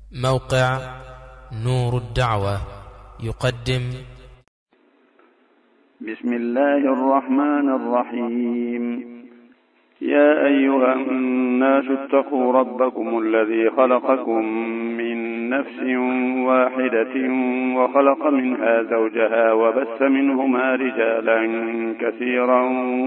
موقع نور الدعوة يقدم بسم الله الرحمن الرحيم. يا أيها الناس اتقوا ربكم الذي خلقكم من نفس واحدة وخلق منها زوجها وبث منهما رجالا كثيرا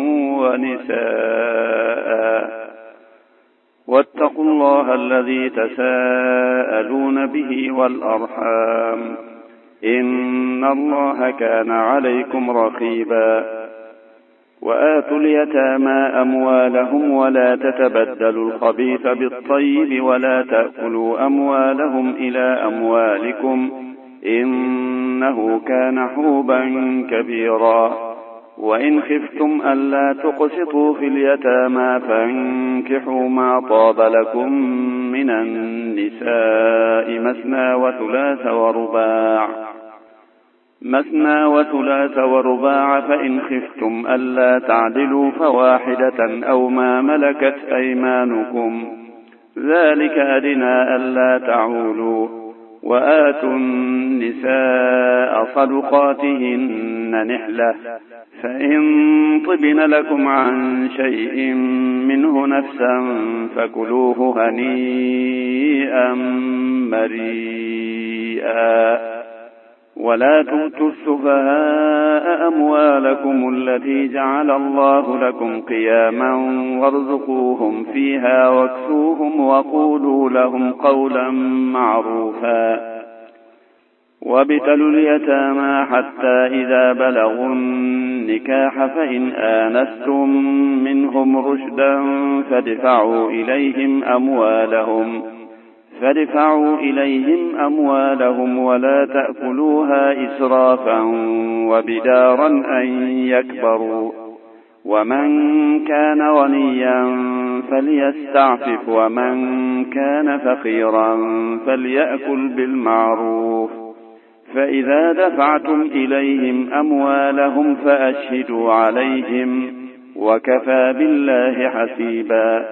ونساء واتقوا الله الذي تساءلون به والأرحام إن الله كان عليكم رقيبا. وآتوا اليتامى أموالهم ولا تتبدلوا الخبيث بالطيب ولا تأكلوا أموالهم إلى أموالكم إنه كان حوبا كبيرا. وإن خفتم ألا تقسطوا في اليتامى فانكحوا ما طاب لكم من النساء مثنى وثلاث ورباع فإن خفتم ألا تعدلوا فواحدة أو ما ملكت أيمانكم ذلك أدنى ألا تعولوا. وآتوا النساء صدقاتهن نحلة فإن طبن لكم عن شيء منه نفسا فكلوه هنيئا مريئا. ولا تؤتوا السفهاء أموالكم التي جعل الله لكم قياما وارزقوهم فيها واكسوهم وقولوا لهم قولا معروفا. وابتلوا اليتامى حتى إذا بلغوا النكاح فإن آنستم منهم رشدا فادفعوا إليهم أموالهم ولا تأكلوها إسرافا وبدارا أن يكبروا. ومن كان غنيا فليستعفف ومن كان فقيرا فليأكل بالمعروف. فإذا دفعتم إليهم أموالهم فأشهدوا عليهم وكفى بالله حسيبا.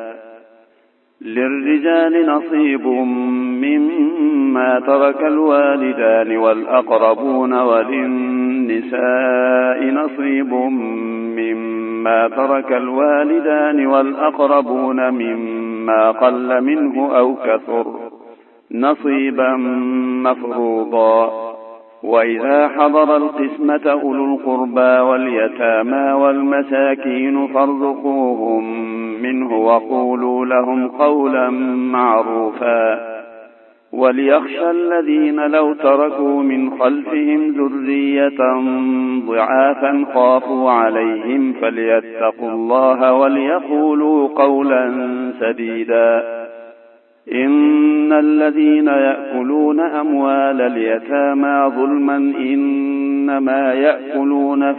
للرجال نصيب مما ترك الوالدان والأقربون وللنساء نصيب مما ترك الوالدان والأقربون مما قل منه أو كثر نصيبا مفروضا. وإذا حضر القسمة أولو القربى واليتامى والمساكين فارزقوهم منه وقولوا لهم قولا معروفا. وليخشى الذين لو تركوا من خلفهم ذرية ضعافا خافوا عليهم فليتقوا الله وليقولوا قولا سديدا. إن الذين يأكلون أموال اليتامى ظلما إنما يأكلون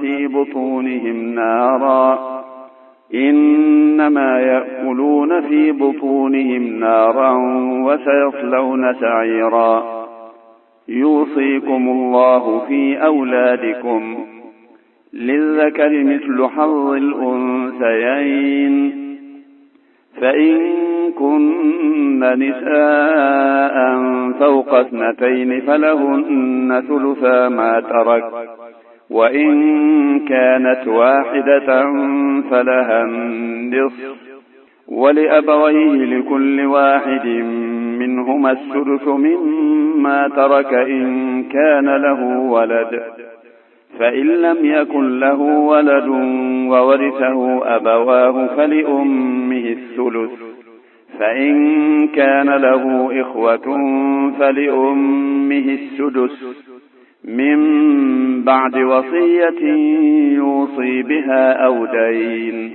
في بطونهم نارا وسيصلون سعيرا. يوصيكم الله في أولادكم للذكر مثل حظ الأنثيين فإن كن نساء فوق 2 فلهن ثلثا ما ترك وإن كانت واحدة فلها النصف ولأبويه لكل واحد منهما السدس مما ترك إن كان له ولد. فإن لم يكن له ولد وورثه أبواه فلأمه الثلث. فإن كان له إخوة فلأمه السدس من بعد وصية يوصي بها أو دين.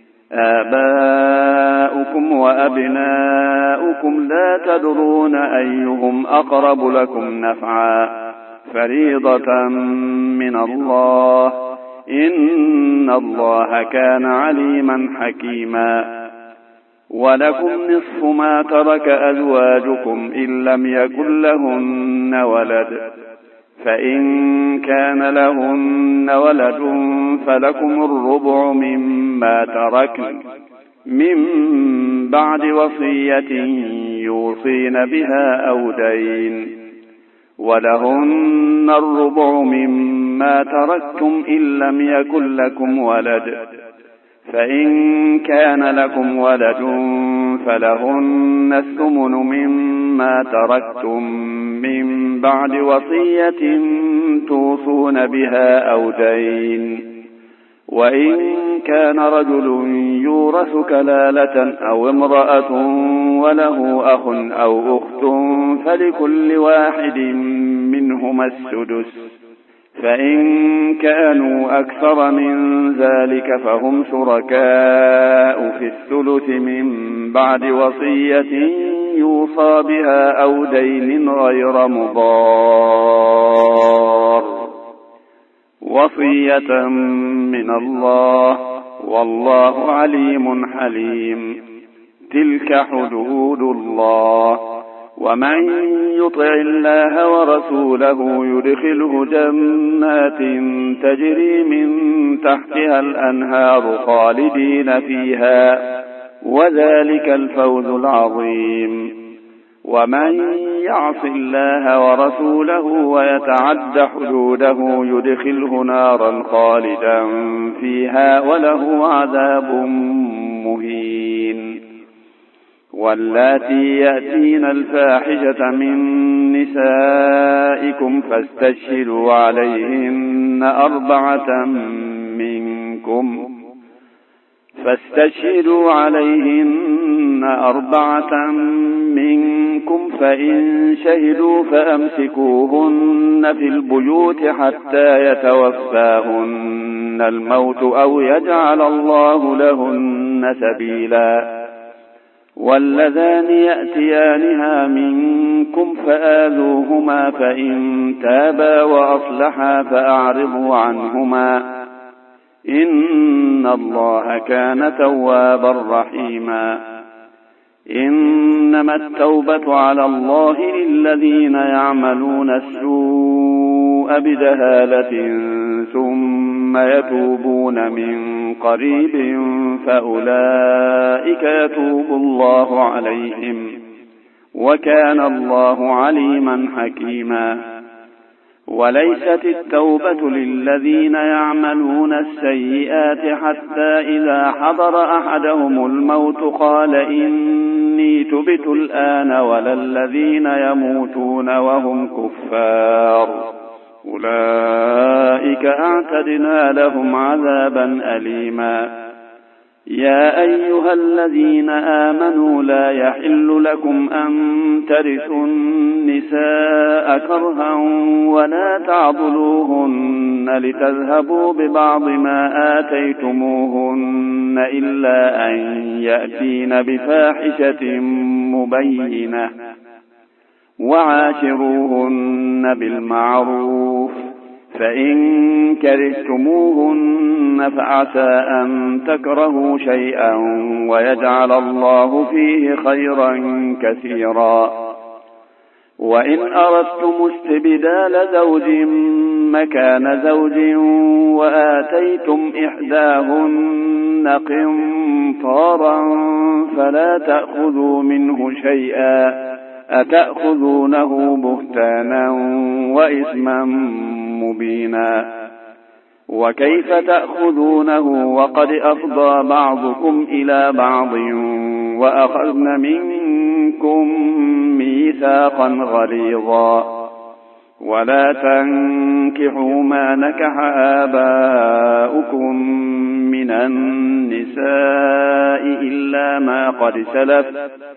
آباؤكم وأبناؤكم لا تدرون أيهم أقرب لكم نفعا فريضة من الله إن الله كان عليما حكيما. ولكم نصف ما ترك أزواجكم إن لم يكن لهن ولد فإن كان لهن ولد فلكم الربع مما تركن من بعد وصية يوصين بها أو دين، ولهن الربع مما تركتم إن لم يكن لكم ولد، فإن كان لكم ولد فلهن الثمن مما تركتم من بعد وصية توصون بها أو دين، وإن كان رجل يورث كلالة أو امرأة وله أخ أو أخت فلكل واحد منهما السدس، فإن كانوا أكثر من ذلك فهم شركاء في الثلث من بعد وصية يوصى بها أو دين غير مضار، وصية من الله، والله عليم حليم. تلك حدود الله، ومن يطع الله ورسوله يدخله جنات تجري من تحتها الأنهار خالدين فيها، وذلك الفوز العظيم. ومن يعص الله ورسوله ويتعد حدوده يدخله نارا خالدا فيها وله عذاب مهين. واللاتي يأتين الفاحشة من نسائكم فاستشهدوا عليهن أربعة منكم، فإن شهدوا فأمسكوهن في البيوت حتى يتوفاهن الموت أو يجعل الله لهن سبيلا. واللذان يأتيانها منكم فآذوهما، فإن تابا وأصلحا فأعرضوا عنهما، إن الله كان توابا رحيما. إنما التوبة على الله للذين يعملون السوء بجهالة ثم يتوبون من قريب فأولئك يتوب الله عليهم، وكان الله عليما حكيما. وليست التوبة للذين يعملون السيئات حتى إذا حضر أحدهم الموت قال إني تبت الآن، ولا الذين يموتون وهم كفار، أولئك أعتدنا لهم عذابا أليما. يا أيها الذين آمنوا لا يحل لكم أن ترثوا النساء كرها ولا تعضلوهن لتذهبوا ببعض ما آتيتموهن إلا أن يأتين بفاحشة مبينة، وعاشروهن بالمعروف، فإن كرهتموهن فعسى أن تكرهوا شيئا ويجعل الله فيه خيرا كثيرا. وإن أردتم استبدال زوج مكان زوج وآتيتم إحداهن قنطارا فلا تأخذوا منه شيئا، أتأخذونه بهتانا وإثما مبينا. وكيف تأخذونه وقد أفضى بعضكم إلى بعض وأخذن منكم ميثاقا غليظا. ولا تنكحوا ما نكح آباؤكم من النساء إلا ما قد سلف،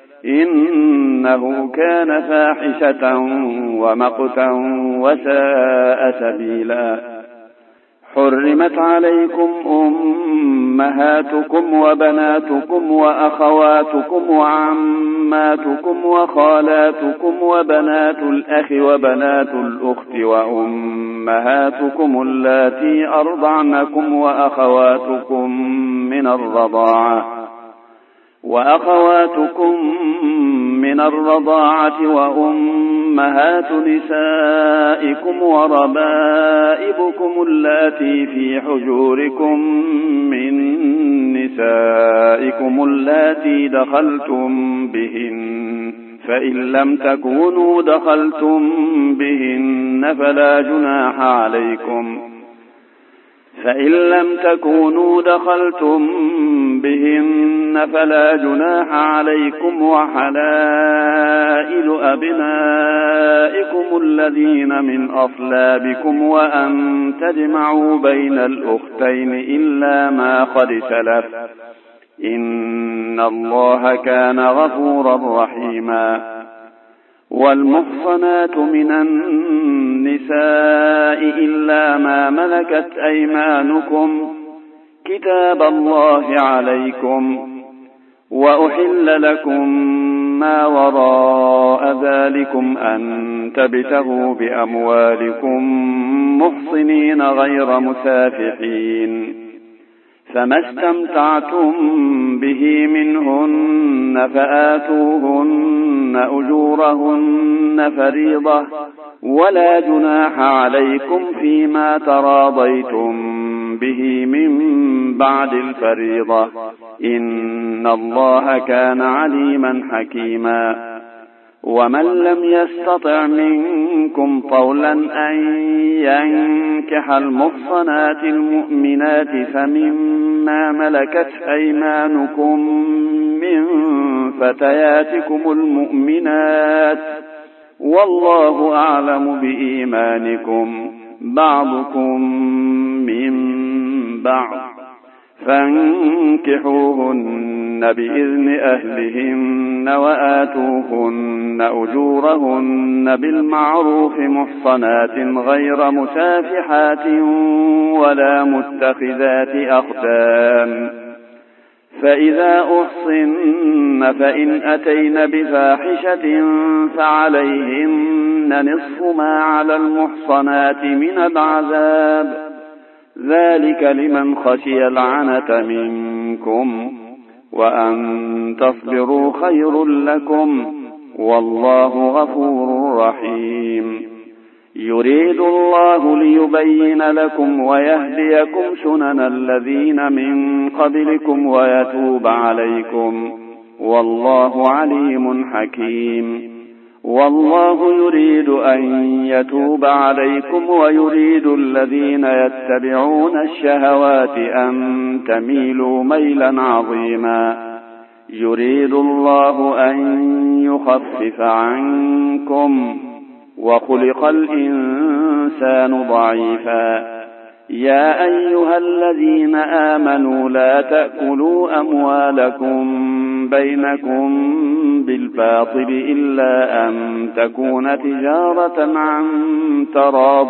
إنه كان فاحشة ومقتا وساء سبيلا. حرمت عليكم أمهاتكم وبناتكم وأخواتكم وعماتكم وخالاتكم وبنات الأخ وبنات الأخت وأمهاتكم اللاتي أرضعنكم وأخواتكم من الرضاعة وأمهات نسائكم وربائبكم اللاتي في حجوركم من نسائكم اللاتي دخلتم بهن، فإن لم تكونوا دخلتم بهن فلا جناح عليكم وحلائل أبنائكم الذين من أصلابكم وأن تجمعوا بين الأختين إلا ما قد سلف، إن الله كان غفورا رحيما. والمحصنات من النساء إلا ما ملكت أيمانكم كتاب الله عليكم، وأحل لكم ما وراء ذلكم أن تبتغوا بأموالكم محصنين غير مسافحين، فما استمتعتم به منهن فآتوهن أجورهن فريضة، ولا جناح عليكم فيما تراضيتم به من بعد الفريضة، إن الله كان عليما حكيما. ومن لم يستطع منكم طولا أن ينكح المحصنات المؤمنات فمما ملكت أيمانكم من فتياتكم المؤمنات، والله أعلم بإيمانكم بعضكم من بعض، فانكحوهن بإذن أهلهن وآتوهن أجورهن بالمعروف محصنات غير مسافحات ولا متخذات أخدان، فإذا أحصن فإن أتين بفاحشة فعليهن نصف ما على المحصنات من العذاب، ذلك لمن خشي العنة منكم، وأن تصبروا خير لكم، والله غفور رحيم. يريد الله ليبين لكم ويهديكم سنن الذين من قبلكم ويتوب عليكم، والله عليم حكيم. والله يريد أن يتوب عليكم ويريد الذين يتبعون الشهوات أن تميلوا ميلا عظيما. يريد الله أن يخفف عنكم وخلق الإنسان ضعيفا. يا أيها الذين آمنوا لا تأكلوا أموالكم بينكم بالباطل إلا أن تكون تجارة عن تراض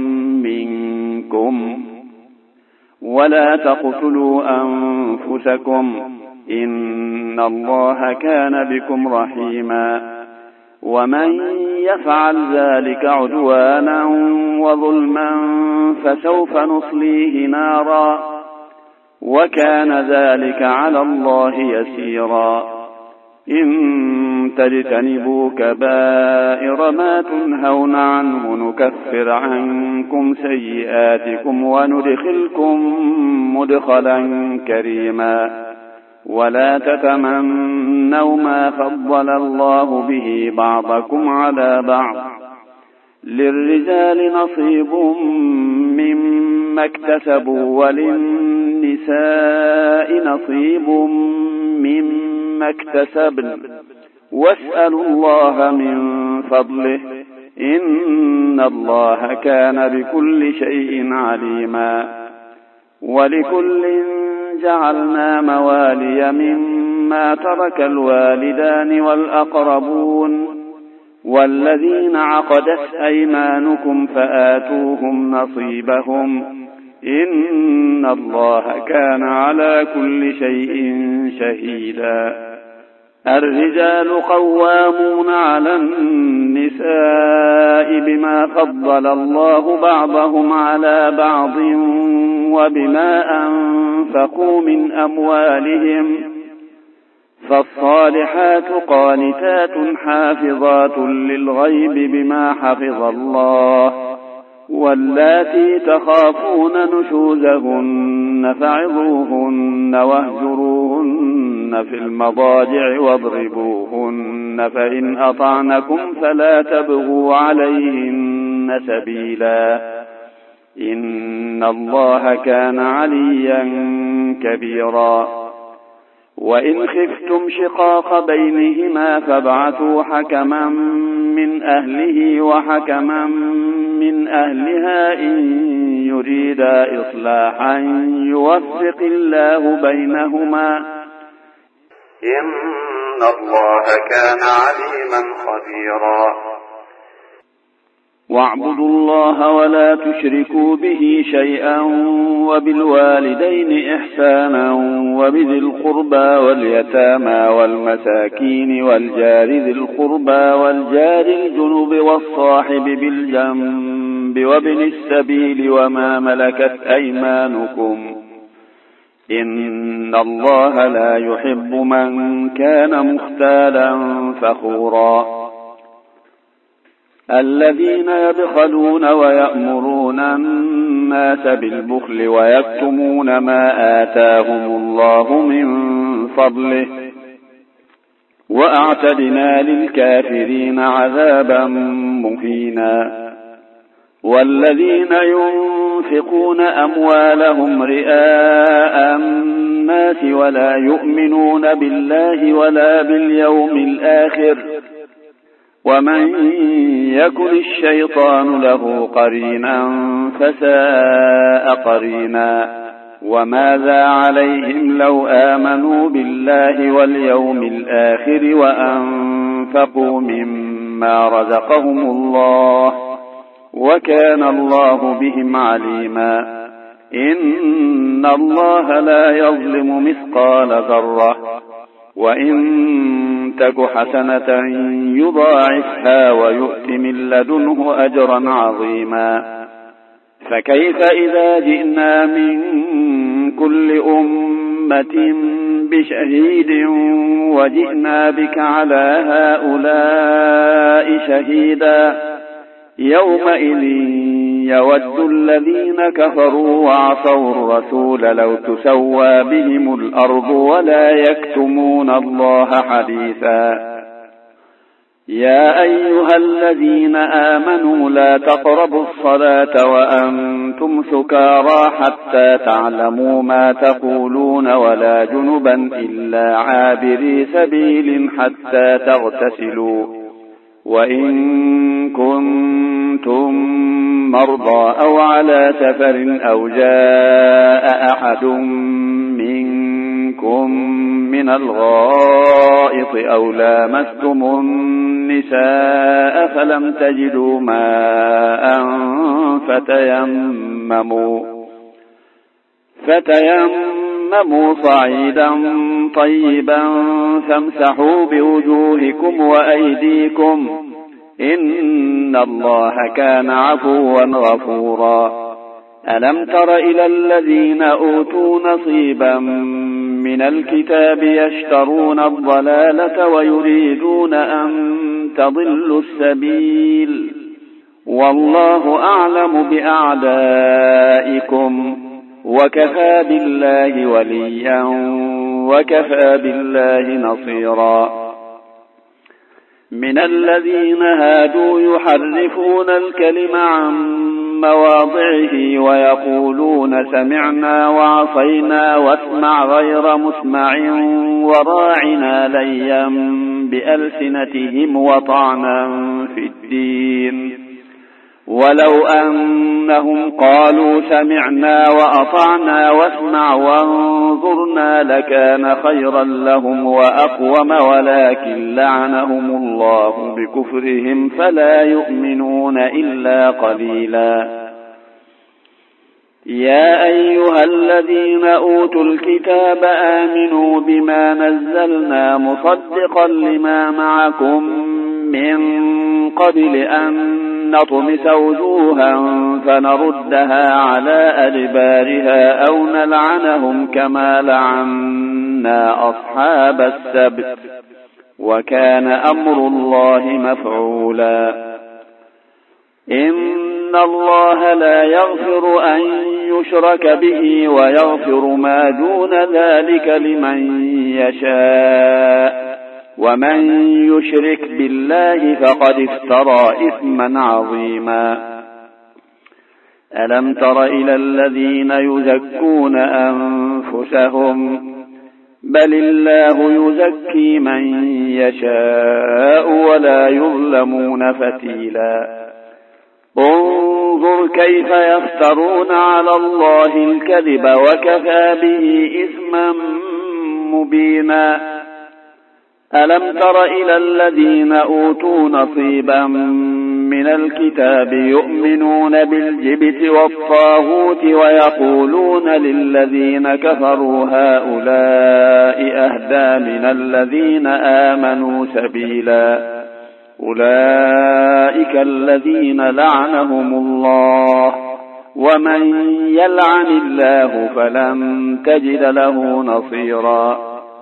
منكم، ولا تقتلوا أنفسكم إن الله كان بكم رحيما. ومن يفعل ذلك عدوانا وظلما فسوف نصليه نارا، وكان ذلك على الله يسيرا. إن تجتنبوا كبائر ما تنهون عنه نكفر عنكم سيئاتكم وندخلكم مدخلا كريما. ولا تتمنوا ما فضل الله به بعضكم على بعض، للرجال نصيب مما اكتسبوا وللنساء نصيب مما اكتسبن، واسألوا الله من فضله إن الله كان بكل شيء عليما. ولكل جعلنا موالي مما ترك الوالدان والأقربون والذين عقدت أيمانكم فآتوهم نصيبهم إن الله كان على كل شيء شهيدا. الرجال قوامون على النساء بما فضل الله بعضهم على بعض وبما أنفقوا من أموالهم، فالصالحات قانتات حافظات للغيب بما حفظ الله، واللاتي تخافون نشوزهن فعظوهن واهجروهن في المضاجع واضربوهن، فإن أطعنكم فلا تبغوا عليهن سبيلا، إن الله كان عليا كبيرا. وإن خفتم شقاق بينهما فابعثوا حكما من أهله وحكما من أهلها إن يريدا إصلاحا يوفق الله بينهما، إن الله كان عليما خبيرا. واعبدوا الله ولا تشركوا به شيئا، وبالوالدين إحسانا، وبذي القربى واليتامى والمساكين والجار ذي القربى والجار الجنب والصاحب بالجنب وابن السبيل وما ملكت أيمانكم، إن الله لا يحب من كان مختالا فخورا. الذين يبخلون ويأمرون الناس بالبخل ويكتمون ما آتاهم الله من فضله، وأعتدنا للكافرين عذابا مهينا. والذين ينفقون أموالهم رئاء الناس ولا يؤمنون بالله ولا باليوم الآخر، ومن يكن الشيطان له قرينا فساء قرينا. وماذا عليهم لو آمنوا بالله واليوم الآخر وأنفقوا مما رزقهم الله، وكان الله بهم عليما. إن الله لا يظلم مثقال ذرة، وإن تك حسنة يضاعفها ويؤت من لدنه أجرا عظيما. فكيف إذا جئنا من كل أمة بشهيد وجئنا بك على هؤلاء شهيدا، يومئذ يود الذين كفروا وعصوا الرسول لو تسوى بهم الأرض ولا يكتمون الله حديثا. يا أيها الذين آمنوا لا تقربوا الصلاة وأنتم سكارى حتى تعلموا ما تقولون ولا جنبا إلا عابري سبيل حتى تغتسلوا، وإن كنتم مرضى أو على سفر أو جاء أحد منكم من الغائط أو لامستم النساء فلم تجدوا ماء فتيمموا صعيدا طيبا فامسحوا بوجوهكم وأيديكم، إن الله كان عفوا غفورا. ألم تر إلى الذين أوتوا نصيبا من الكتاب يشترون الضلالة ويريدون أن تضلوا السبيل، والله أعلم بأعدائكم، وكفى بالله وليا وكفى بالله نصيرا. من الذين هادوا يحرفون الكلم عن مواضعه ويقولون سمعنا وعصينا واسمع غير مسمع وراعنا ليا بألسنتهم وطعنا في الدين، ولو أنهم قالوا سمعنا وأطعنا واسمع وانظرنا لكان خيرا لهم وأقوم، ولكن لعنهم الله بكفرهم فلا يؤمنون إلا قليلا. يا أيها الذين أوتوا الكتاب آمنوا بما نزلنا مصدقا لما معكم من قبل أن نطمس وجوها فنردها على أدبارها أو نلعنهم كما لعنا أصحاب السبت، وكان أمر الله مفعولا. إن الله لا يغفر أن يشرك به ويغفر ما دون ذلك لمن يشاء ومن يشرك بالله فقد افترى إثما عظيما ألم تر إلى الذين يزكون أنفسهم بل الله يزكي من يشاء ولا يظلمون فتيلا انظر كيف يفترون على الله الكذب وكفى به إثما مبينا ألم تر إلى الذين أوتوا نصيبا من الكتاب يؤمنون بالجبت والطاغوت ويقولون للذين كفروا هؤلاء أهدى من الذين آمنوا سبيلا أولئك الذين لعنهم الله ومن يلعن الله فلن تجد له نصيرا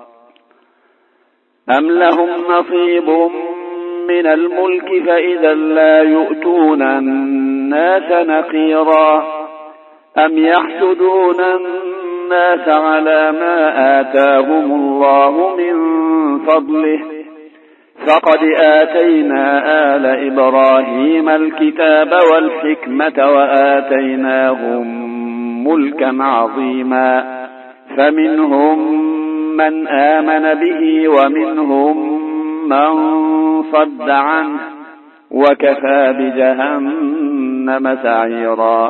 أم لهم نصيب من الملك فإذا لا يؤتون الناس نقيرا أم يحسدون الناس على ما آتاهم الله من فضله فقد آتينا آل إبراهيم الكتاب والحكمة وآتيناهم ملكا عظيما فمنهم من آمن به ومنهم من صد عنه وكفى بجهنم سعيرا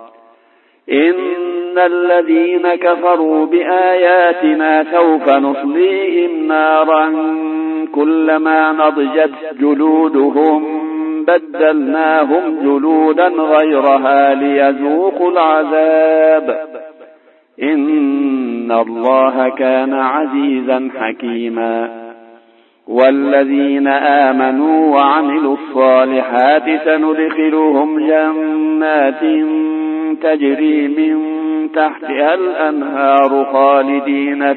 إن الذين كفروا بآياتنا سوف نصليهم نارا كلما نضجت جلودهم بدلناهم جلودا غيرها ليذوقوا العذاب إن الله كان عزيزا حكيما والذين آمنوا وعملوا الصالحات سندخلهم جنات تجري من تحتها الأنهار خالدين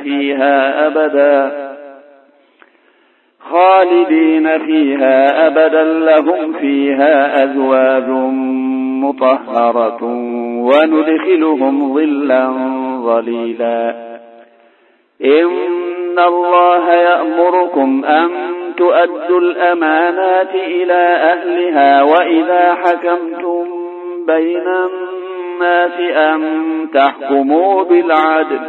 فيها أبدا لهم فيها أزواج مطهرة وندخلهم ظلا ظليلا إن الله يأمركم أن تؤدوا الأمانات إلى أهلها وإذا حكمتم بين الناس أن تحكموا بالعدل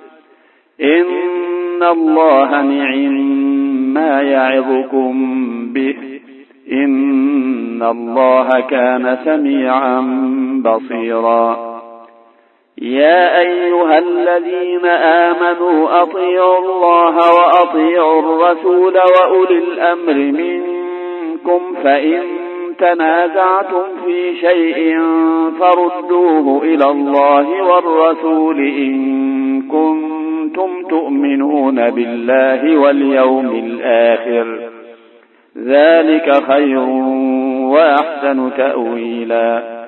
إن الله نعم ما يعظكم به إن الله كان سميعا بصيرا يا أيها الذين آمنوا أطيعوا الله وأطيعوا الرسول وأولي الأمر منكم فإن تنازعتم في شيء فردوه إلى الله والرسول إن كنتم تؤمنون بالله واليوم الآخر ذلك خير وأحسن تأويلا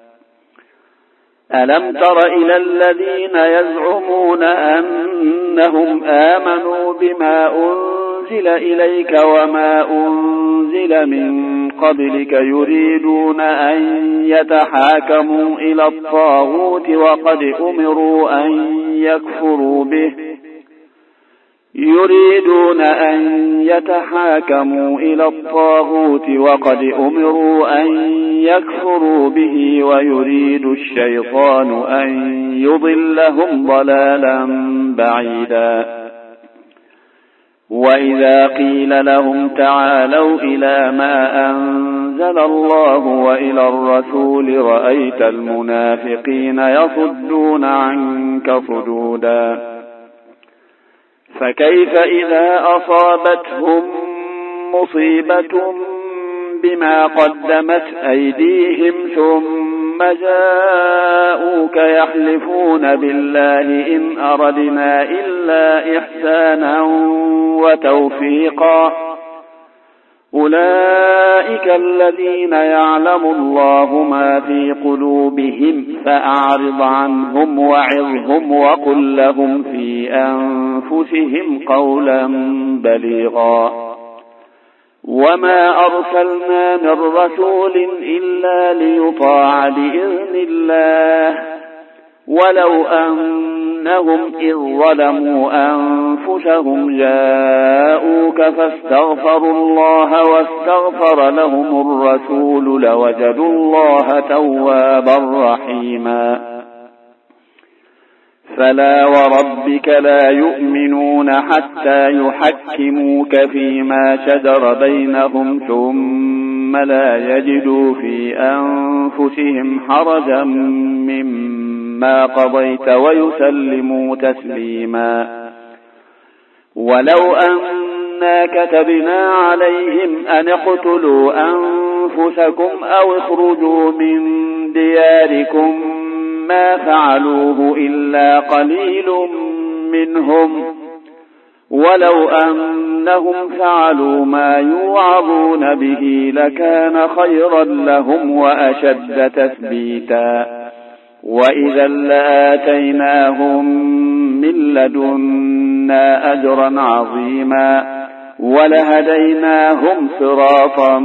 ألم تر إلى الذين يزعمون أنهم آمنوا بما أنزل إليك وما أنزل من قبلك يريدون أن يتحاكموا إلى الطاغوت وقد أمروا أن يكفروا به ويريد الشيطان أن يضلهم ضلالا بعيدا وإذا قيل لهم تعالوا إلى ما أنزل الله وإلى الرسول رأيت المنافقين يصدون عنك صدودا فكيف إذا أصابتهم مصيبة بما قدمت أيديهم ثم جاءوك يحلفون بالله إن أردنا إلا إحسانا وتوفيقا أولئك الذين يعلم الله ما في قلوبهم فأعرض عنهم وعظهم وقل لهم في أنفسهم قولا بليغا وما أرسلنا من رسول إلا ليطاع بإذن الله ولو أنهم إذ ظلموا أنفسهم جاءوك فاستغفروا الله واستغفر لهم الرسول لوجدوا الله توابا رحيما فلا وربك لا يؤمنون حتى يحكموك فيما شجر بينهم ثم لا يجدوا في أنفسهم حرجا مما قضيت ويسلموا تسليما ولو أنا كتبنا عليهم أن اقتلوا أنفسكم أو اخرجوا من دياركم ما فعلوه إلا قليل منهم ولو أنهم فعلوا ما يوعظون به لكان خيرا لهم وأشد تثبيتا وإذا لآتيناهم من لدنا أجرا عظيما ولهديناهم صراطا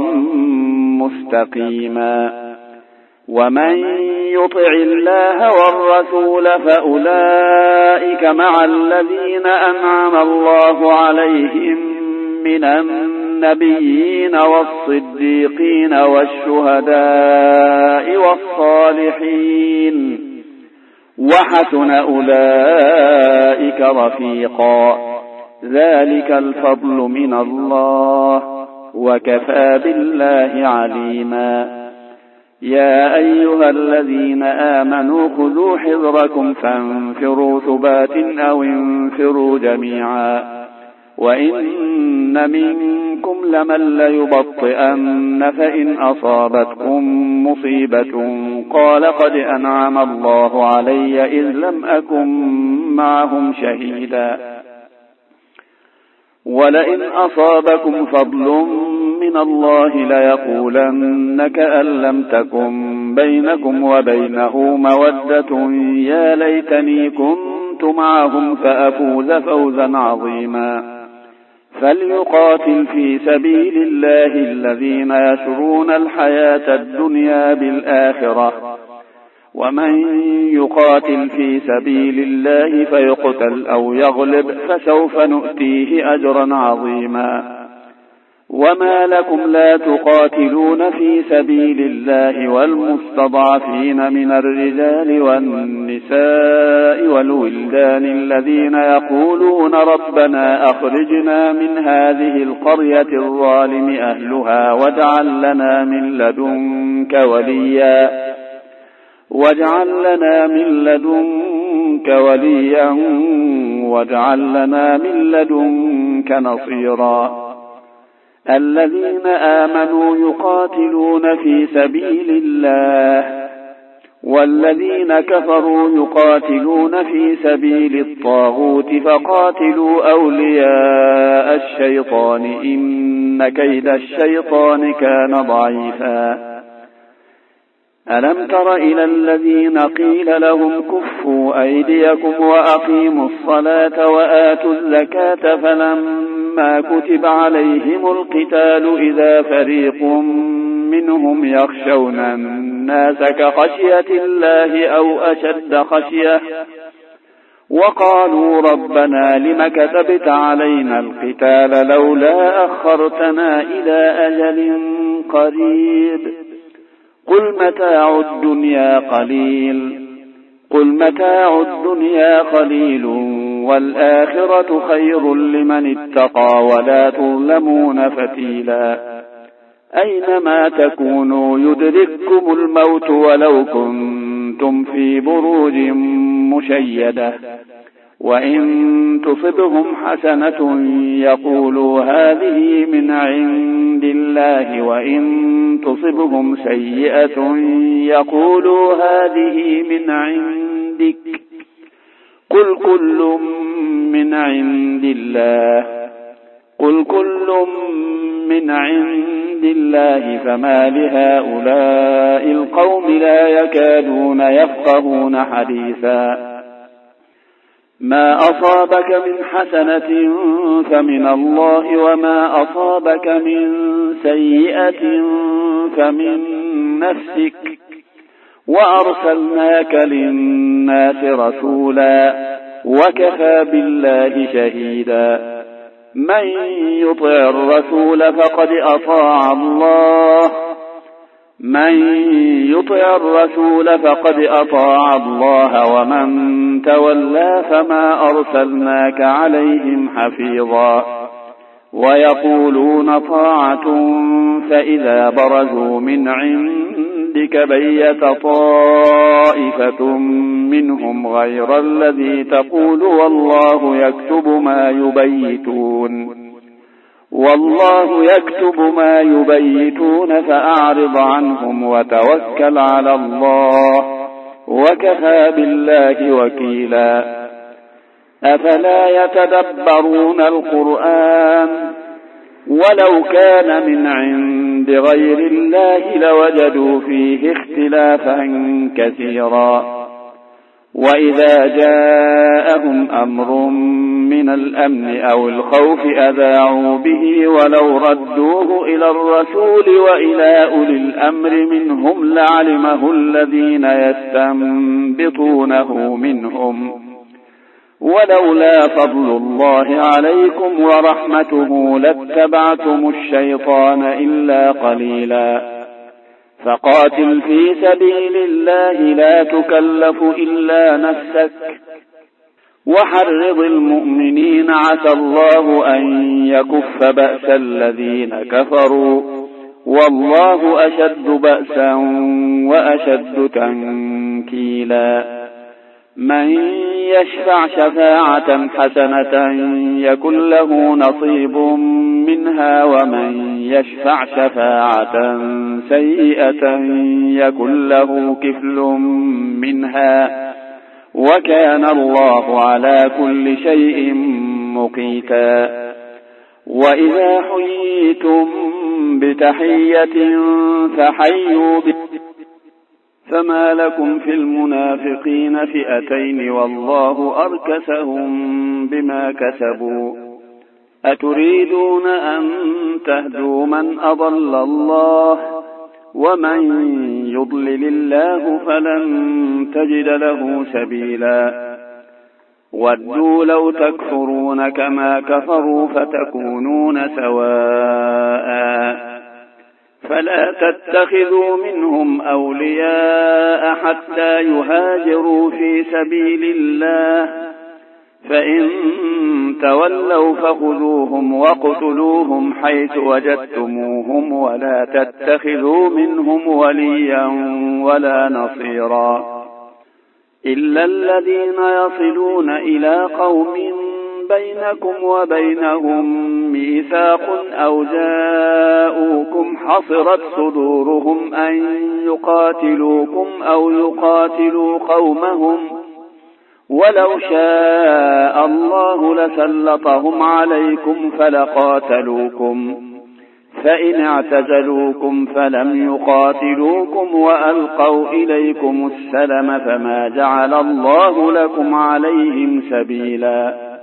مستقيما ومن يطع الله والرسول فأولئك مع الذين أنعم الله عليهم من النبيين والصديقين والشهداء والصالحين وحسن أولئك رفيقا ذلك الفضل من الله وكفى بالله عليما يا أيها الذين آمنوا خذوا حذركم فانفروا ثبات أو انفروا جميعا وإن منكم لمن ليبطئن فإن أصابتكم مصيبة قال قد أنعم الله علي إذ لم أكن معهم شهيدا ولئن أصابكم فضل من الله ليقولن كأن لم تكن بينكم وبينه مودة يا ليتني كنت معهم فأفوز فوزا عظيما فليقاتل في سبيل الله الذين يشرون الحياة الدنيا بالآخرة ومن يقاتل في سبيل الله فيقتل أو يغلب فسوف نؤتيه أجرا عظيما وما لكم لا تقاتلون في سبيل الله والمستضعفين من الرجال والنساء والولدان الذين يقولون ربنا أخرجنا من هذه القرية الظالم أهلها واجعل لنا من لدنك وليا واجعل لنا من لدنك نصيرا الذين آمنوا يقاتلون في سبيل الله والذين كفروا يقاتلون في سبيل الطاغوت فقاتلوا أولياء الشيطان إن كيد الشيطان كان ضعيفا ألم تر إلى الذين قيل لهم كفوا أيديكم وأقيموا الصلاة وآتوا الزكاة فلما كتب عليهم القتال إذا فريق منهم يخشون الناس كخشية الله أو أشد خشية وقالوا ربنا لم كتبت علينا القتال لولا أخرتنا إلى أجل قريب قل متاع الدنيا قليل والآخرة خير لمن اتقى ولا تظلمون فتيلا أينما تكونوا يدرككم الموت ولو كنتم في بروج مشيدة وإن تصبهم حسنة يقولوا هذه من عند الله وإن تصبهم سيئة يقولوا هذه من عندك قل كل من عند الله فما لهؤلاء القوم لا يكادون يفقهون حديثا ما أصابك من حسنة فمن الله وما أصابك من سيئة فمن نفسك وأرسلناك للناس رسولا وكفى بالله شهيدا من يطع الرسول فقد أطاع الله ومن تولى فما أرسلناك عليهم حفيظا ويقولون طاعة فإذا برزوا من عندك بيت طائفة منهم غير الذي تقول والله يكتب ما يبيتون فأعرض عنهم وتوكل على الله وكفى بالله وكيلا أفلا يتدبرون القرآن ولو كان من عند غير الله لوجدوا فيه اختلافا كثيرا وإذا جاءهم أمر من الأمن أو الخوف أذاعوا به ولو ردوه إلى الرسول وإلى أولي الأمر منهم لعلمه الذين يستنبطونه منهم ولولا فضل الله عليكم ورحمته لاتبعتم الشيطان إلا قليلا فقاتل في سبيل الله لا تكلف إلا نفسك وحرض المؤمنين عسى الله أن يكف بأس الذين كفروا والله أشد بأسا وأشد تنكيلا من يشفع شفاعة حسنة يكن له نصيب منها ومن يشفع شفاعة سيئة يكن له كفل منها وكان الله على كل شيء مقيتا وإذا حييتم بتحية فحيوا فما لكم في المنافقين فئتين والله أركسهم بما كسبوا أتريدون أن تهدوا من أضل الله ومن يضلل الله فلن تجد له سبيلا ودوا لو تكفرون كما كفروا فتكونون سواء فلا تتخذوا منهم أولياء حتى يهاجروا في سبيل الله فإن تولوا فخذوهم واقتلوهم حيث وجدتموهم ولا تتخذوا منهم وليا ولا نصيرا إلا الذين يصلون إلى قوم بينكم وبينهم ميثاق أو جاءوكم حصرت صدورهم أن يقاتلوكم أو يقاتلوا قومهم ولو شاء الله لسلطهم عليكم فلقاتلوكم فإن اعتزلوكم فلم يقاتلوكم وألقوا إليكم السلم فما جعل الله لكم عليهم سبيلا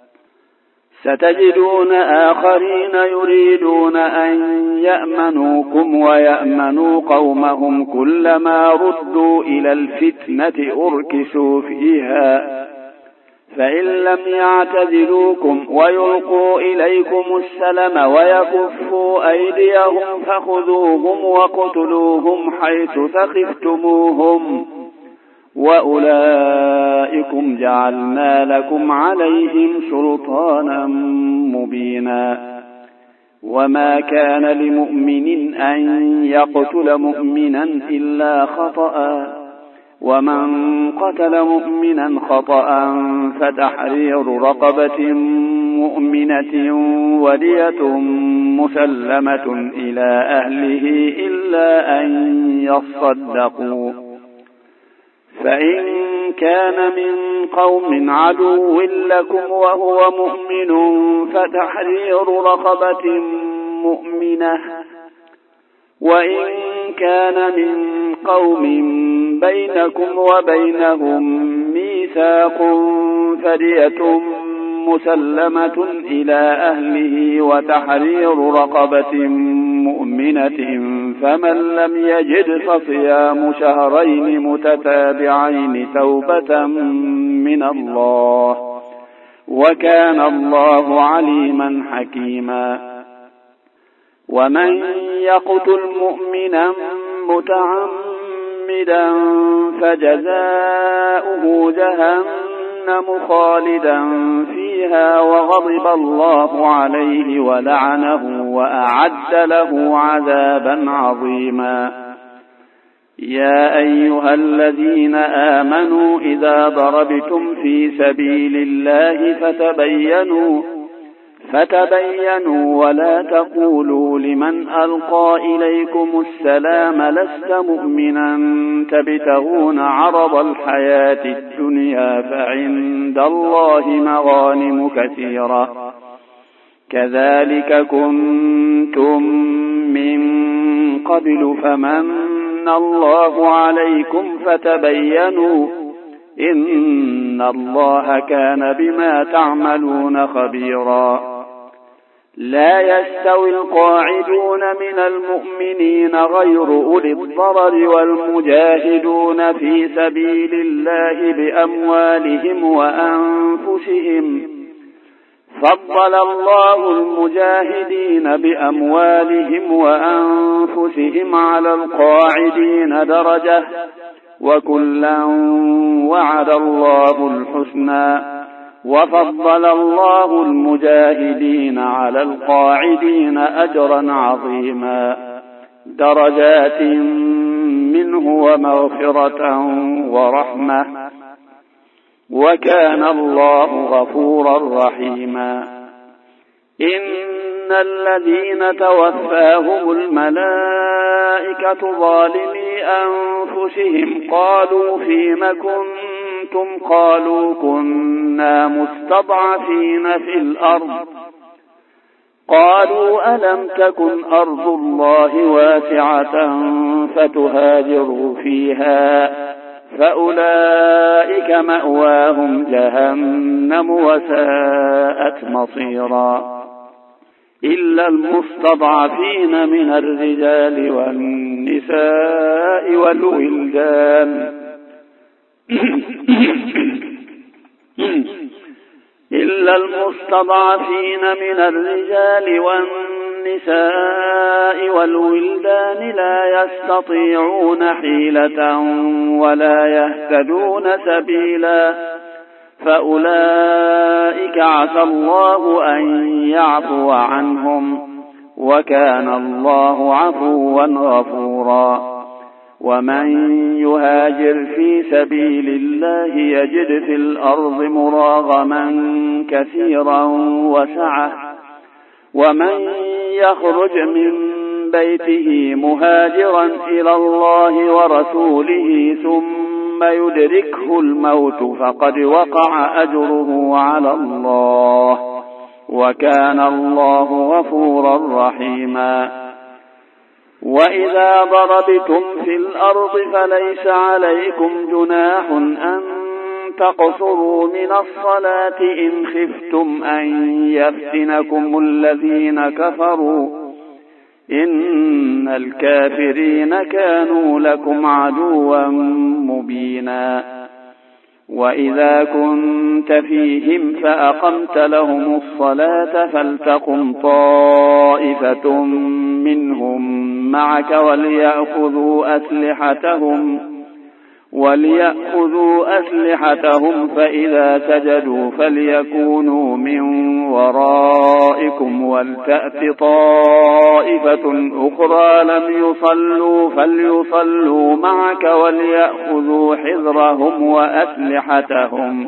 ستجدون آخرين يريدون أن يأمنوكم ويأمنوا قومهم كلما ردوا إلى الفتنة أركسوا فيها فإن لم يعتزلوكم ويلقوا إليكم السلم ويكفوا أيديهم فخذوهم واقتلوهم حيث ثقفتموهم وأولئكم جعلنا لكم عليهم سلطانا مبينا وما كان لمؤمن أن يقتل مؤمنا إلا خطأ ومن قتل مؤمنا خطأ فتحرير رقبة مؤمنة ودية مسلمة إلى أهله إلا أن يصدقوا فإن كان من قوم عدو لكم وهو مؤمن فتحرير رقبة مؤمنة وإن كان من قوم بينكم وبينهم ميثاق فدية مسلمة إلى أهله وتحرير رقبة مؤمنة فمن لم يجد فصيام شهرين متتابعين توبة من الله وكان الله عليما حكيما. ومن يقتل مؤمنا متعمدا فجزاؤه جهنم خالدا فيها وغضب الله عليه ولعنه وأعد له عذابا عظيما. يا أيها الذين آمنوا إذا ضربتم في سبيل الله فتبينوا ولا تقولوا لمن ألقى إليكم السلام لست مؤمنا تبتغون عرض الحياة الدنيا فعند الله مغانم كثيرة كذلك كنتم من قبل فمن الله عليكم فتبينوا إن الله كان بما تعملون خبيرا. لا يستوي القاعدون من المؤمنين غير أولي الضرر والمجاهدون في سبيل الله بأموالهم وأنفسهم فضل الله المجاهدين بأموالهم وأنفسهم على القاعدين درجة وكلا وعد الله الحسنى وفضل الله المجاهدين على القاعدين أجرا عظيما درجات منه ومغفرة ورحمة وكان الله غفورا رحيما. إن الذين توفاهم الملائكة ظالمي أنفسهم قالوا فيم كنتم قالوا كنا مستضعفين في الأرض قالوا ألم تكن أرض الله واسعة فتهاجروا فيها فأولئك مأواهم جهنم وساءت مصيرا. إلا المستضعفين من الرجال والنساء والولدان إلا المستضعفين من الرجال والنساء والولدان لا يستطيعون حيلة ولا يهتدون سبيلا فأولئك عسى الله أن يعفو عنهم وكان الله عفوا غفورا. ومن يهاجر في سبيل الله يجد في الأرض مراغما كثيرا وسعة ومن يخرج من بيته مهاجرا إلى الله ورسوله ثم يدركه الموت فقد وقع أجره على الله وكان الله غفورا رحيما. وإذا ضربتم في الأرض فليس عليكم جناح أن تقصروا من الصلاة إن خفتم أن يفتنكم الذين كفروا إن الكافرين كانوا لكم عدوا مبينا. وإذا كنت فيهم فأقمت لهم الصلاة فلتقم طائفة منهم معك وليأخذوا أسلحتهم فإذا سجدوا فليكونوا من ورائكم ولتأت طائفة أخرى لم يصلوا فليصلوا معك وليأخذوا حذرهم وأسلحتهم.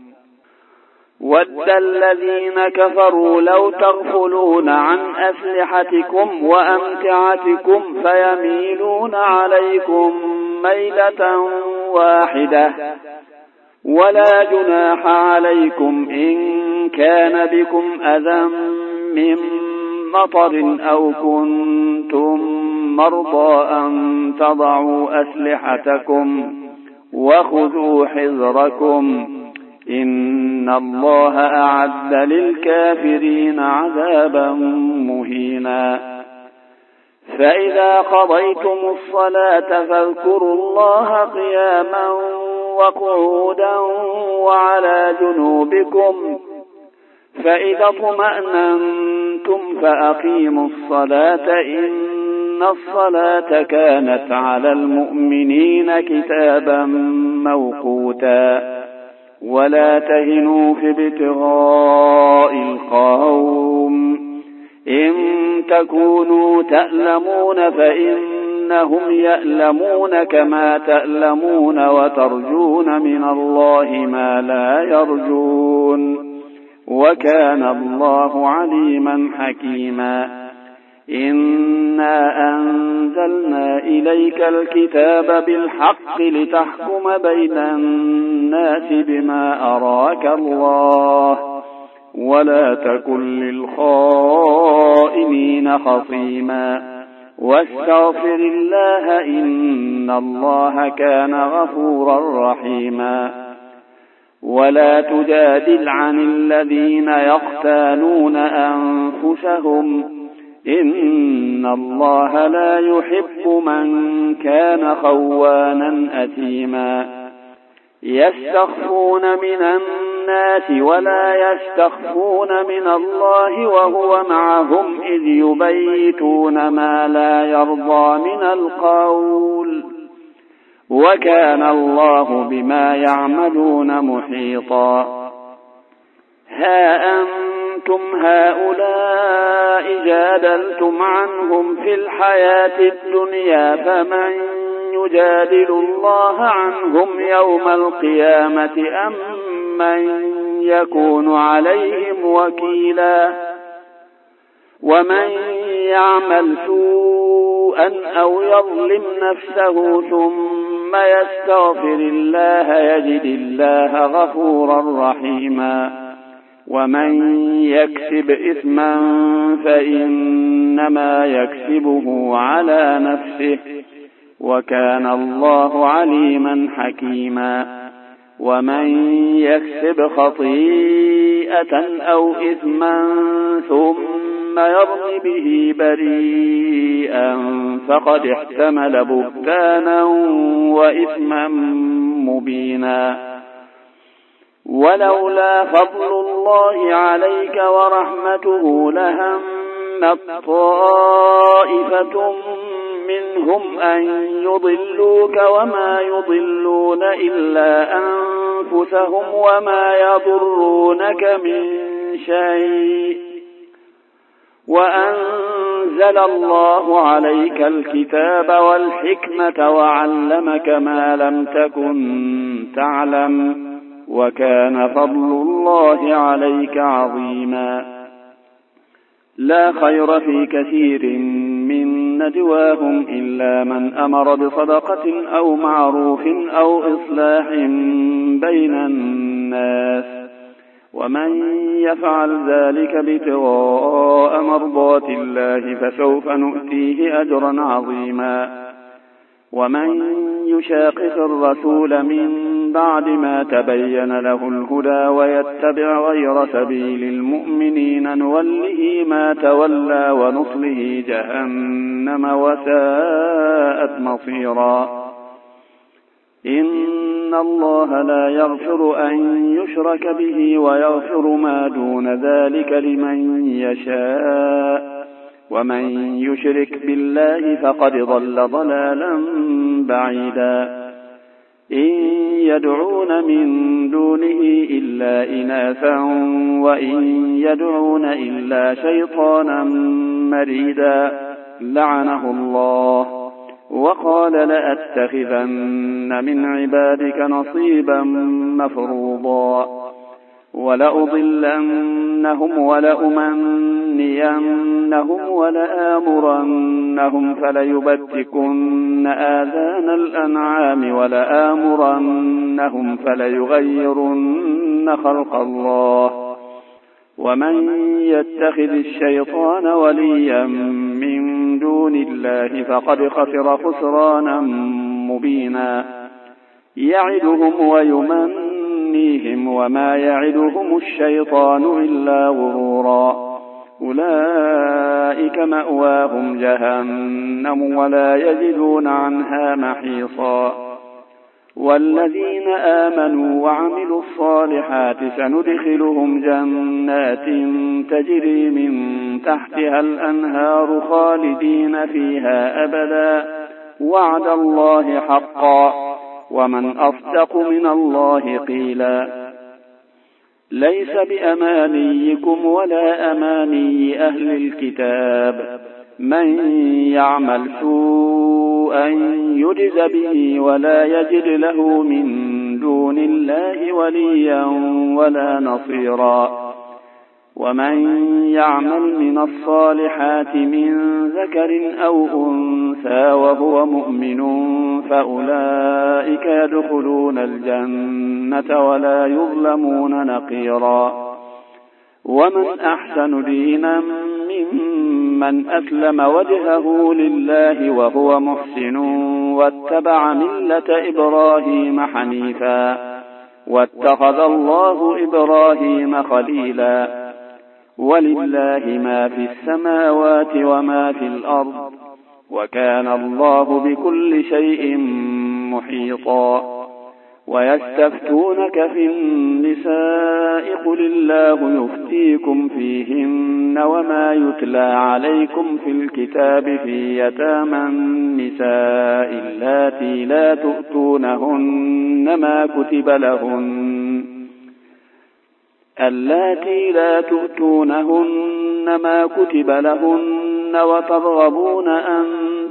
ود الذين كفروا لو تغفلون عن أسلحتكم وأمتعتكم فيميلون عليكم ميلة واحدة ولا جناح عليكم إن كان بكم أذى من مطر أو كنتم مرضى أن تضعوا أسلحتكم وخذوا حذركم إن الله أعد للكافرين عذابا مهينا فإذا قضيتم الصلاة فاذكروا الله قياما وقعودا وعلى جنوبكم فإذا اطمأننتم فأقيموا الصلاة إن الصلاة كانت على المؤمنين كتابا موقوتا ولا تهنوا في ابتغاء القوم إن تكونوا تألمون فإنهم يألمون كما تألمون وترجون من الله ما لا يرجون وكان الله عليما حكيما إنا أنزلنا إليك الكتاب بالحق لتحكم بين الناس بما أراك الله ولا تكن للخائنين خصيما واستغفر الله إن الله كان غفورا رحيما ولا تجادل عن الذين يختانون أنفسهم إن الله لا يحب من كان خوانا أثيما يستخفون من الناس ولا يستخفون من الله وهو معهم إذ يبيتون ما لا يرضى من القول وكان الله بما يعملون محيطا ها أنتم هؤلاء جادلتم عنهم في الحياة الدنيا فمن يجادل الله عنهم يوم القيامة أم من يكون عليهم وكيلا ومن يعمل سوءا أو يظلم نفسه ثم يستغفر الله يجد الله غفورا رحيما ومن يكسب إثما فإنما يكسبه على نفسه وكان الله عليما حكيما ومن يكسب خطيئة أو إثما ثم يرم به بريئا فقد احتمل بهتانا وإثما مبينا ولولا فضل الله عليك ورحمته لهمت طائفة منهم أن يضلوك وما يضلون إلا أنفسهم وما يضرونك من شيء وأنزل الله عليك الكتاب والحكمة وعلمك ما لم تكن تعلم وكان فضل الله عليك عظيما لا خير في كثير من نجواهم إلا من أمر بصدقة أو معروف أو إصلاح بين الناس ومن يفعل ذلك ابتغاء مرضات الله فسوف نؤتيه أجرا عظيما ومن يشاقق الرسول من بعد ما تبين له الهدى ويتبع غير سبيل المؤمنين نوله ما تولى ونصله جهنم وساءت مصيرا إن الله لا يغفر أن يشرك به ويغفر ما دون ذلك لمن يشاء ومن يشرك بالله فقد ضل ضلالا بعيدا إن يدعون من دونه إلا إناثا وإن يدعون إلا شيطانا مريدا لعنه الله وقال لأتخذن من عبادك نصيبا مفروضا ولأضلنهم ولأمنينهم ولآمرنهم فليبتكن آذان الأنعام ولآمرنهم فليغيرن خلق الله ومن يتخذ الشيطان وليا من دون الله فقد خسر خسرانا مبينا يعدهم ويمنيهم وما يعدهم الشيطان إلا غرورا أولئك مأواهم جهنم ولا يجدون عنها محيصا والذين آمنوا وعملوا الصالحات سندخلهم جنات تجري من تحتها الأنهار خالدين فيها أبدا وعد الله حقا ومن أصدق من الله قيلا ليس بأمانيكم ولا أماني أهل الكتاب من يعمل سوءا يجز به ولا يجد له من دون الله وليا ولا نصيرا ومن يعمل من الصالحات من ذكر أو أنثى وهو مؤمن فأولئك يدخلون الجنة ولا يظلمون نقيرا ومن أحسن دينا ممن أسلم وجهه لله وهو محسن واتبع ملة إبراهيم حنيفا واتخذ الله إبراهيم خليلا ولله ما في السماوات وما في الأرض وكان الله بكل شيء محيطا ويستفتونك في النساء قل الله يفتيكم فيهن وما يتلى عليكم في الكتاب في يتامى النساء اللاتي لا تؤتونهن ما كتب لهن وترغبون أن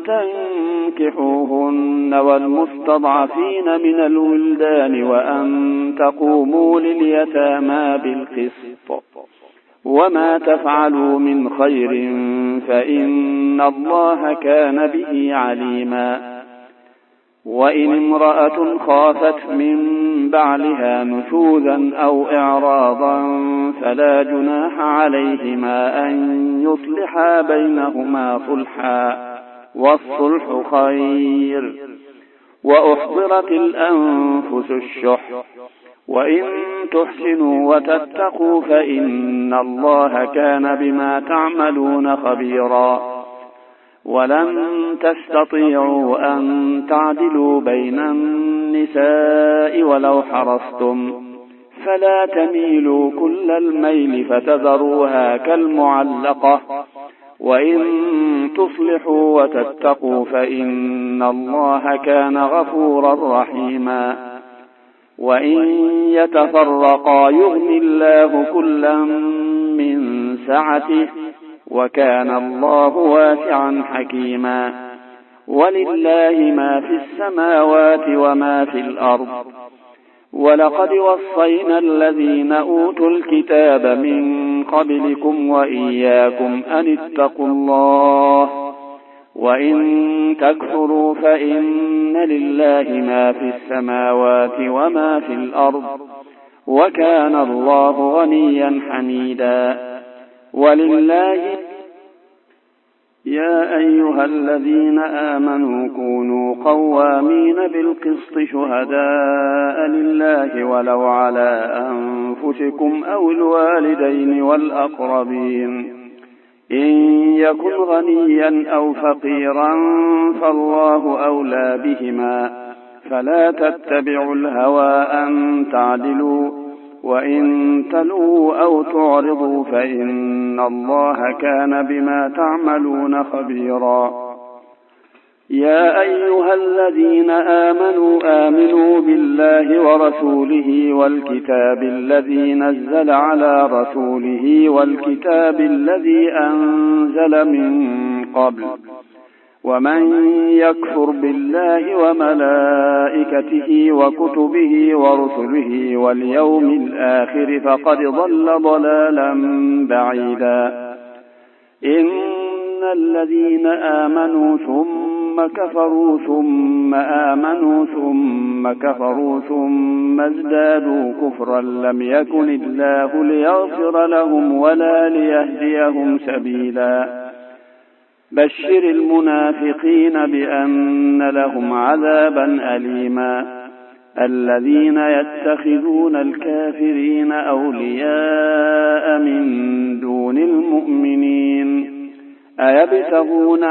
تنكحوهن والمستضعفين من الولدان وأن تقوموا لليتامى بالقسط وما تفعلوا من خير فإن الله كان به عليما وإن امرأة خافت من بعلها نشوزا أو إعراضا فلا جناح عليهما أن يصلحا بينهما صلحا والصلح خير وأحضرت الأنفس الشح وإن تحسنوا وتتقوا فإن الله كان بما تعملون خبيرا ولن تستطيعوا أن تعدلوا بين النساء ولو حرصتم فلا تميلوا كل الميل فتذروها كالمعلقة وإن تصلحوا وتتقوا فإن الله كان غفورا رحيما وإن يتفرقا يغني الله كلا من سعته وكان الله واسعا حكيما ولله ما في السماوات وما في الأرض ولقد وصينا الذين أوتوا الكتاب من قبلكم وإياكم أن اتقوا الله وإن تكفروا فإن لله ما في السماوات وما في الأرض وكان الله غنيا حميدا ولله يا أيها الذين آمنوا كونوا قوامين بالقسط شهداء لله ولو على أنفسكم أو الوالدين والأقربين إن يكن غنيا أو فقيرا فالله أولى بهما فلا تتبعوا الهوى أن تعدلوا وإن تلووا أو تعرضوا فإن الله كان بما تعملون خبيرا يا أيها الذين آمنوا بالله ورسوله والكتاب الذي نزل على رسوله والكتاب الذي أنزل من قبل ومن يكفر بالله وملائكته وكتبه ورسله واليوم الآخر فقد ضل ضلالا بعيدا إن الذين آمنوا ثم كفروا ثم آمنوا ثم كفروا ثم ازدادوا كفرا لم يكن الله ليغفر لهم ولا ليهديهم سبيلا بشر المنافقين بأن لهم عذابا أليما الذين يتخذون الكافرين أولياء من دون المؤمنين أيبتغون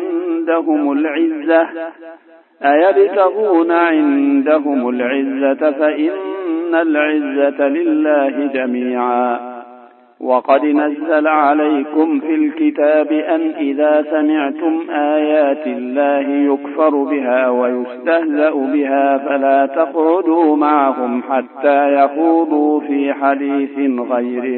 عندهم العزة فإن العزة لله جميعا. وقد نزل عليكم في الكتاب أن إذا سمعتم آيات الله يكفر بها ويستهزأ بها فلا تقعدوا معهم حتى يخوضوا في حديث غيره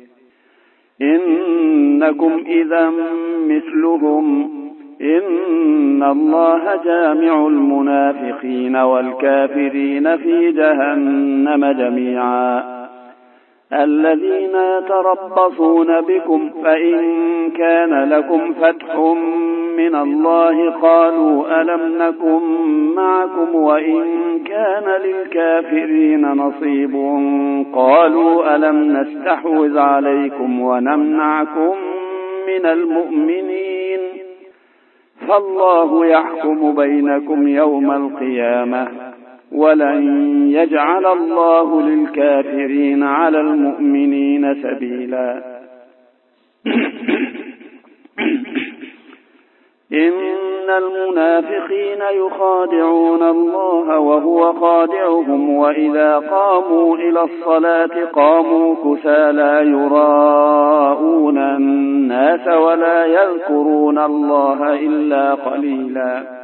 إنكم إذا مثلهم إن الله جامع المنافقين والكافرين في جهنم جميعا. الذين يتربصون بكم فإن كان لكم فتح من الله قالوا ألم نكن معكم وإن كان للكافرين نصيب قالوا ألم نستحوذ عليكم ونمنعكم من المؤمنين فالله يحكم بينكم يوم القيامة ولن يجعل الله للكافرين على المؤمنين سبيلا. إن المنافقين يخادعون الله وهو خادعهم وإذا قاموا إلى الصلاة قاموا كسالى يراءون الناس ولا يذكرون الله إلا قليلا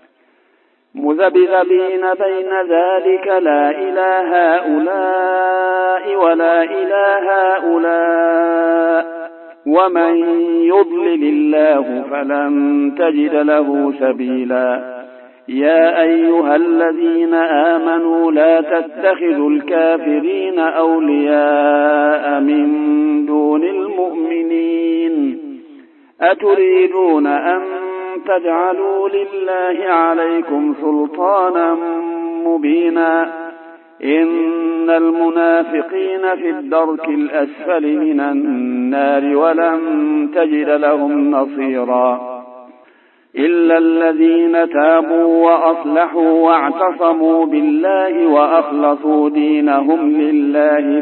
مذبذبين بين ذلك لا إله هؤلاء ولا إله هؤلاء ومن يضلل الله فلن تجد له سبيلا. يا أيها الذين آمنوا لا تتخذوا الكافرين أولياء من دون المؤمنين أتريدون أن تجعلوا لله عليكم سلطانا مبينا إن المنافقين في الدرك الأسفل من النار ولن تجد لهم نصيرا إلا الذين تابوا وأصلحوا واعتصموا بالله وأخلصوا دينهم لله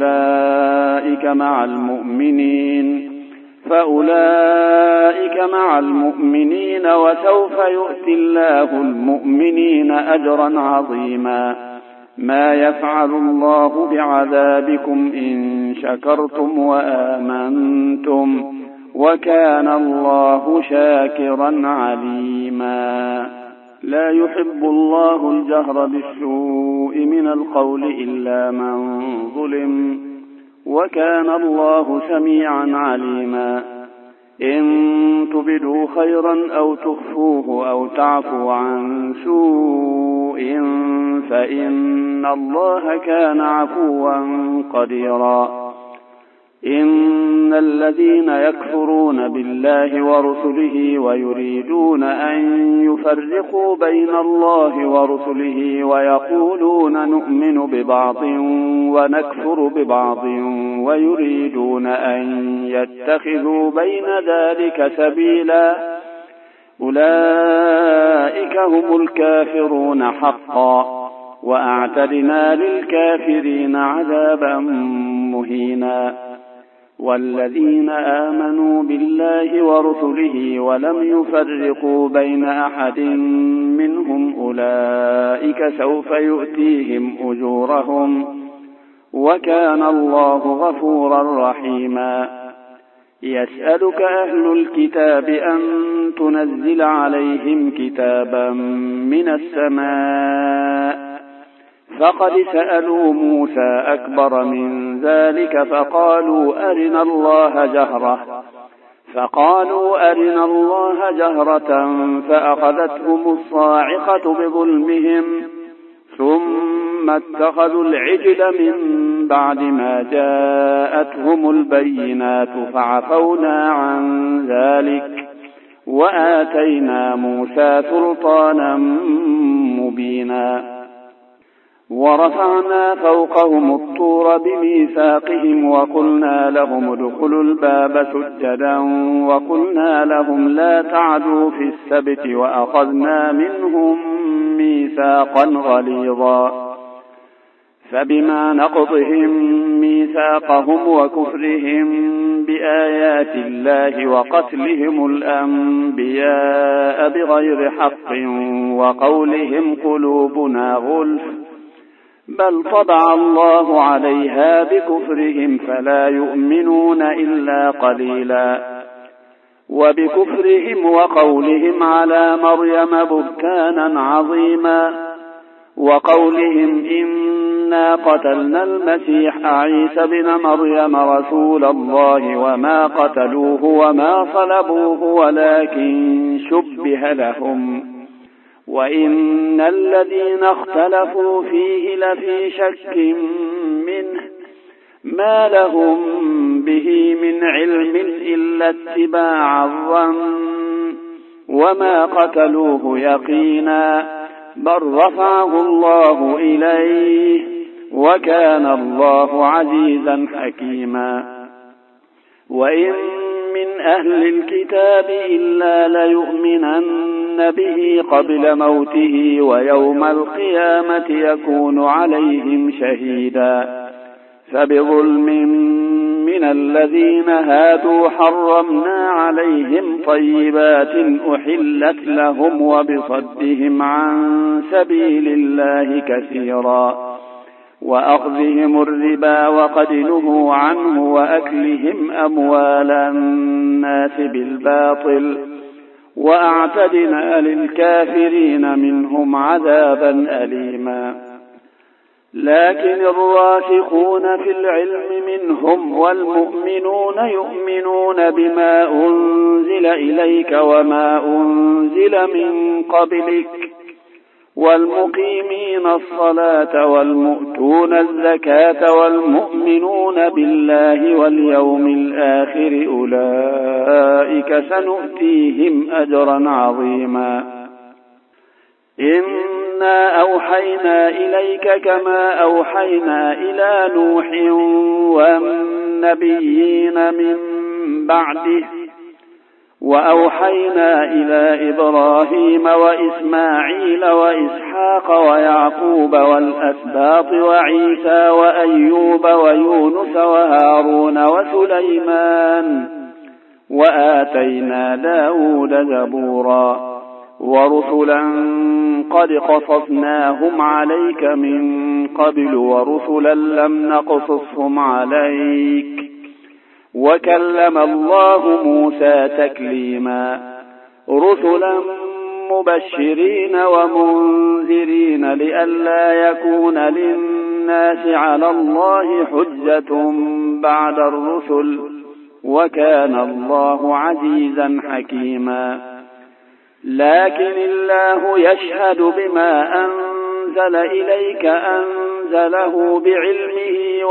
فأولئك مع المؤمنين وسوف يؤتي الله المؤمنين أجرا عظيما. ما يفعل الله بعذابكم إن شكرتم وآمنتم وكان الله شاكرا عليما. لا يحب الله الجهر بالسوء من القول إلا من ظلم وكان الله سميعا عليما. إن تبدوا خيرا أو تخفوه أو تعفوا عن سوء فإن الله كان عفوا قديرا. إن الذين يكفرون بالله ورسله ويريدون أن يفرقوا بين الله ورسله ويقولون نؤمن ببعض ونكفر ببعض ويريدون أن يتخذوا بين ذلك سبيلا أولئك هم الكافرون حقا وأعتدنا للكافرين عذابا مهينا. والذين آمنوا بالله ورسله ولم يفرقوا بين أحد منهم أولئك سوف يؤتيهم أجورهم وكان الله غفورا رحيما. يسألك أهل الكتاب أن تنزل عليهم كتابا من السماء فقد سألوا موسى أكبر من ذلك فقالوا أرنا الله جهرة فأخذتهم الصاعقة بظلمهم ثم اتخذوا العجل من بعد ما جاءتهم البينات فعفونا عن ذلك وآتينا موسى سلطانا مبينا. ورفعنا فوقهم الطور بميثاقهم وقلنا لهم ادخلوا الباب سجدا وقلنا لهم لا تعدوا في السبت وأخذنا منهم ميثاقا ميثاقا غليظا. فبما نقضهم ميثاقهم وكفرهم بآيات الله وقتلهم الأنبياء بغير حق وقولهم قلوبنا غلف بل طبع الله عليها بكفرهم فلا يؤمنون إلا قليلا. وبكفرهم وقولهم على مريم بهتانا عظيما، وقولهم إنا قتلنا المسيح عيسى بن مريم رسول الله وما قتلوه وما صلبوه ولكن شبه لهم، وإن الذين اختلفوا فيه لفي شك منه ما لهم به من علم إلا اتباع الظن وما قتلوه يقينا بل رفعه الله إليه وكان الله عزيزا حكيما. وإن من أهل الكتاب إلا ليؤمنن به قبل موته ويوم القيامة يكون عليهم شهيدا. فبظلم من الذين هادوا حرمنا عليهم طيبات أحلت لهم وبصدهم عن سبيل الله كثيرا وأخذهم الربا وقد نهوا عنه وأكلهم أموال الناس بالباطل وأعتدنا للكافرين منهم عذابا أليما. لكن الراسخون في العلم منهم والمؤمنون يؤمنون بما أنزل إليك وما أنزل من قبلك والمقيمين الصلاة والمؤتون الزكاة والمؤمنون بالله واليوم الآخر أولئك سنؤتيهم أجرا عظيما. إنا أوحينا إليك كما أوحينا إلى نوح والنبيين من بعده وأوحينا إلى إبراهيم وإسماعيل وإسحاق ويعقوب والأسباط وعيسى وأيوب ويونس وهارون وسليمان وآتينا داود زبورا ورسلا قد قصصناهم عليك من قبل ورسلا لم نقصصهم عليك وكلم الله موسى تكليما. رسلا مبشرين ومنذرين لئلا يكون للناس على الله حجة بعد الرسل وكان الله عزيزا حكيما. لكن الله يشهد بما أنزل إليك أنزله بعلمه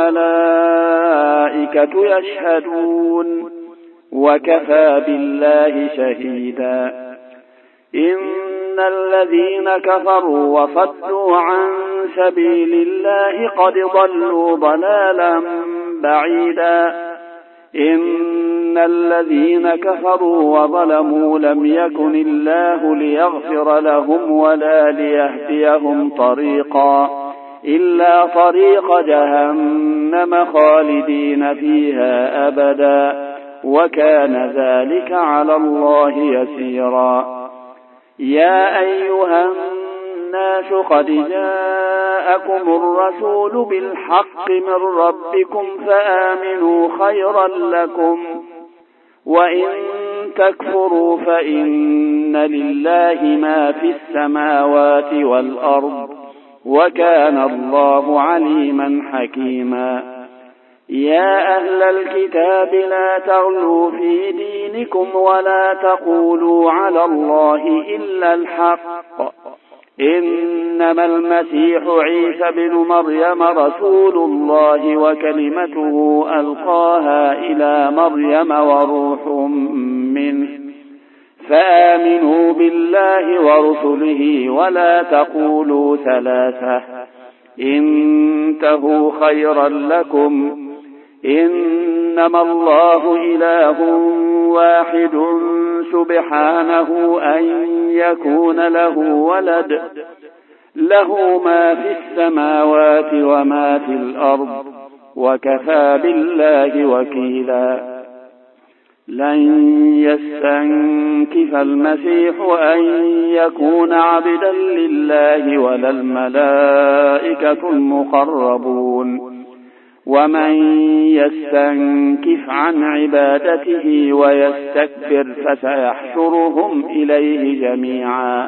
والملائكة يشهدون وكفى بالله شهيدا. إن الذين كفروا وصدوا عن سبيل الله قد ضلوا ضلالا بعيدا. إن الذين كفروا وظلموا لم يكن الله ليغفر لهم ولا ليهديهم طريقا إلا طريق جهنم خالدين فيها أبدا وكان ذلك على الله يسيرا. يا أيها الناس قد جاءكم الرسول بالحق من ربكم فآمنوا خيرا لكم وإن تكفروا فإن لله ما في السماوات والأرض وكان الله عليما حكيما. يا أهل الكتاب لا تغلوا في دينكم ولا تقولوا على الله إلا الحق. إنما المسيح عيسى بن مريم رسول الله وكلمته ألقاها إلى مريم وروح منه فآمنوا بالله ورسله ولا تقولوا ثلاثة انتهوا خيرا لكم إنما الله إله واحد سبحانه أن يكون له ولد له ما في السماوات وما في الأرض وكفى بالله وكيلا لن يستنكف المسيح أن يكون عبدا لله ولا الملائكة المقربون ومن يستنكف عن عبادته ويستكبر فسيحشرهم إليه جميعا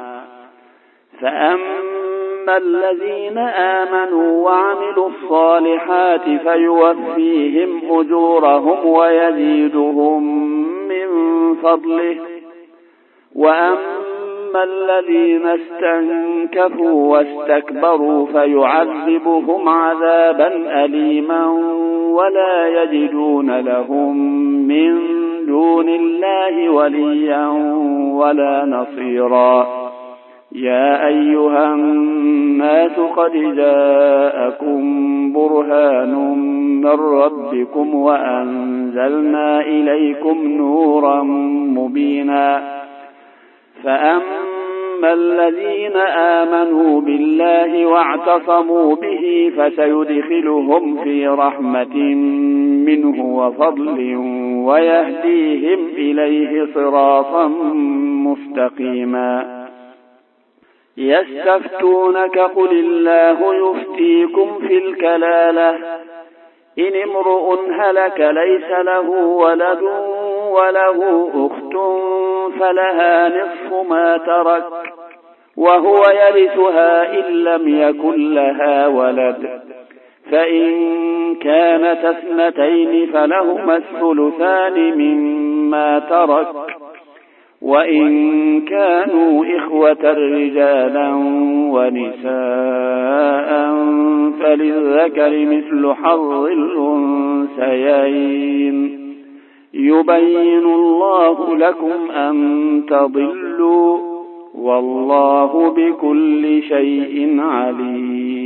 فأما الذين آمنوا وعملوا الصالحات فيوفيهم أجورهم ويزيدهم من فضله وأما الذين استنكفوا واستكبروا فيعذبهم عذابا أليما ولا يجدون لهم من دون الله وليا ولا نصيرا يا أيها الناس قد جاءكم برهان من ربكم وأنزلنا إليكم نورا مبينا فأما الذين آمنوا بالله واعتصموا به فسيدخلهم في رحمة منه وفضل ويهديهم إليه صراطا مستقيما يستفتونك قل الله يفتيكم في الكلالة إن امرؤ هلك ليس له ولد وله أخت فلها نصف ما ترك وهو يرثها إن لم يكن لها ولد فإن كانت اثنتين فلهما الثلثان مما ترك وإن كانوا إخوة رجالا ونساء فللذكر مثل حظ الأنثيين يبين الله لكم أن تضلوا والله بكل شيء عليم